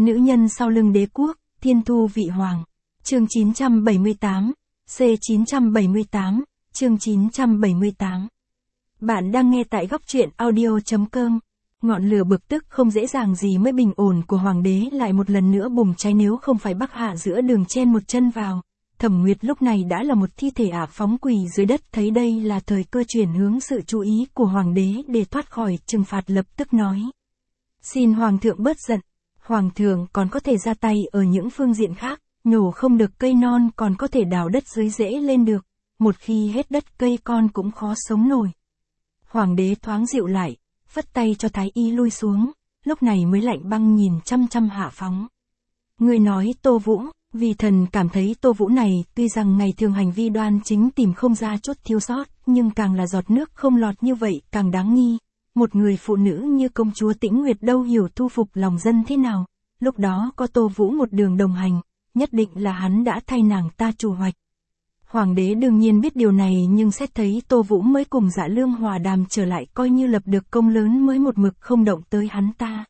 Nữ nhân sau lưng đế quốc, thiên thu vị hoàng. Chương 978, C978, chương 978. Bạn đang nghe tại góc truyện audio.com. Ngọn lửa bực tức không dễ dàng gì mới bình ổn của hoàng đế lại một lần nữa bùng cháy, nếu không phải Bắc Hạ giữa đường chen một chân vào. Thẩm Nguyệt lúc này đã là một thi thể ả phóng quỳ dưới đất, thấy đây là thời cơ chuyển hướng sự chú ý của hoàng đế để thoát khỏi trừng phạt, lập tức nói: Xin hoàng thượng bớt giận, hoàng thượng còn có thể ra tay ở những phương diện khác, nhổ không được cây non còn có thể đào đất dưới rễ lên được, một khi hết đất cây con cũng khó sống nổi. Hoàng đế thoáng dịu lại, phất tay cho thái y lui xuống, lúc này mới lạnh băng nhìn chăm chăm Hạ Phóng. Người nói Tô Vũ, vì thần cảm thấy Tô Vũ này tuy rằng ngày thường hành vi đoan chính, tìm không ra chút thiếu sót, nhưng càng là giọt nước không lọt như vậy càng đáng nghi. Một người phụ nữ như công chúa Tĩnh Nguyệt đâu hiểu thu phục lòng dân thế nào, lúc đó có Tô Vũ một đường đồng hành, nhất định là hắn đã thay nàng ta chủ hoạch. Hoàng đế đương nhiên biết điều này, nhưng xét thấy Tô Vũ mới cùng Dạ Lương hòa đàm trở lại, coi như lập được công lớn mới một mực không động tới hắn ta.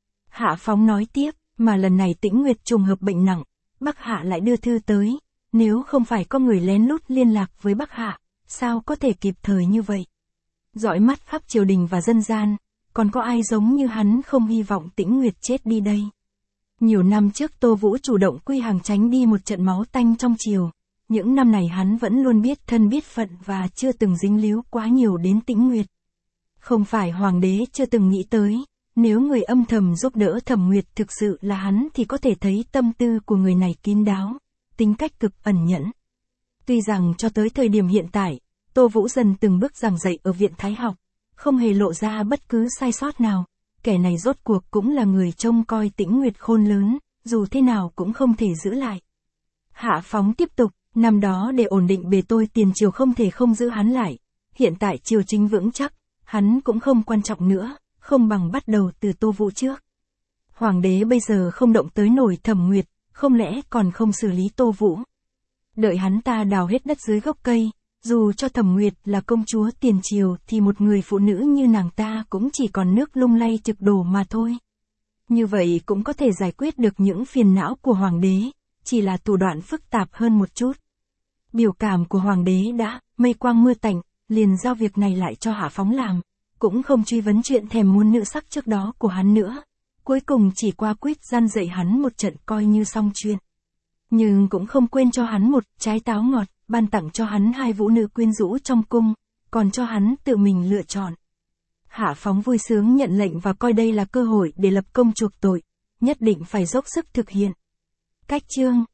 Hạ Phóng nói tiếp, mà lần này Tĩnh Nguyệt trùng hợp bệnh nặng, Bắc Hạ lại đưa thư tới, nếu không phải có người lén lút liên lạc với Bắc Hạ, sao có thể kịp thời như vậy? Dõi mắt khắp triều đình và dân gian, còn có ai giống như hắn không hy vọng Tĩnh Nguyệt chết đi đây? Nhiều năm trước Tô Vũ chủ động quy hàng tránh đi một trận máu tanh trong triều, những năm này hắn vẫn luôn biết thân biết phận và chưa từng dính líu quá nhiều đến Tĩnh Nguyệt. Không phải hoàng đế chưa từng nghĩ tới, nếu người âm thầm giúp đỡ Thẩm Nguyệt thực sự là hắn thì có thể thấy tâm tư của người này kín đáo, tính cách cực ẩn nhẫn. Tuy rằng cho tới thời điểm hiện tại, Tô Vũ dần từng bước giảng dạy ở viện Thái học, không hề lộ ra bất cứ sai sót nào, kẻ này rốt cuộc cũng là người trông coi Tĩnh Nguyệt khôn lớn, dù thế nào cũng không thể giữ lại. Hạ Phóng tiếp tục, năm đó để ổn định bề tôi tiền triều không thể không giữ hắn lại, hiện tại triều chính vững chắc, hắn cũng không quan trọng nữa, không bằng bắt đầu từ Tô Vũ trước. Hoàng đế bây giờ không động tới nổi Thẩm Nguyệt, không lẽ còn không xử lý Tô Vũ? Đợi hắn ta đào hết đất dưới gốc cây, dù cho Thẩm Nguyệt là công chúa tiền triều thì một người phụ nữ như nàng ta cũng chỉ còn nước lung lay trực đổ mà thôi. Như vậy cũng có thể giải quyết được những phiền não của hoàng đế, chỉ là thủ đoạn phức tạp hơn một chút. Biểu cảm của hoàng đế đã mây quang mưa tạnh, liền giao việc này lại cho Hạ Phóng làm, cũng không truy vấn chuyện thèm muốn nữ sắc trước đó của hắn nữa, cuối cùng chỉ qua quýt gian dạy hắn một trận coi như xong chuyện. Nhưng cũng không quên cho hắn một trái táo ngọt, ban tặng cho hắn 2 vũ nữ quyến rũ trong cung, còn cho hắn tự mình lựa chọn. Hạ Phóng vui sướng nhận lệnh và coi đây là cơ hội để lập công chuộc tội, nhất định phải dốc sức thực hiện. Cách chương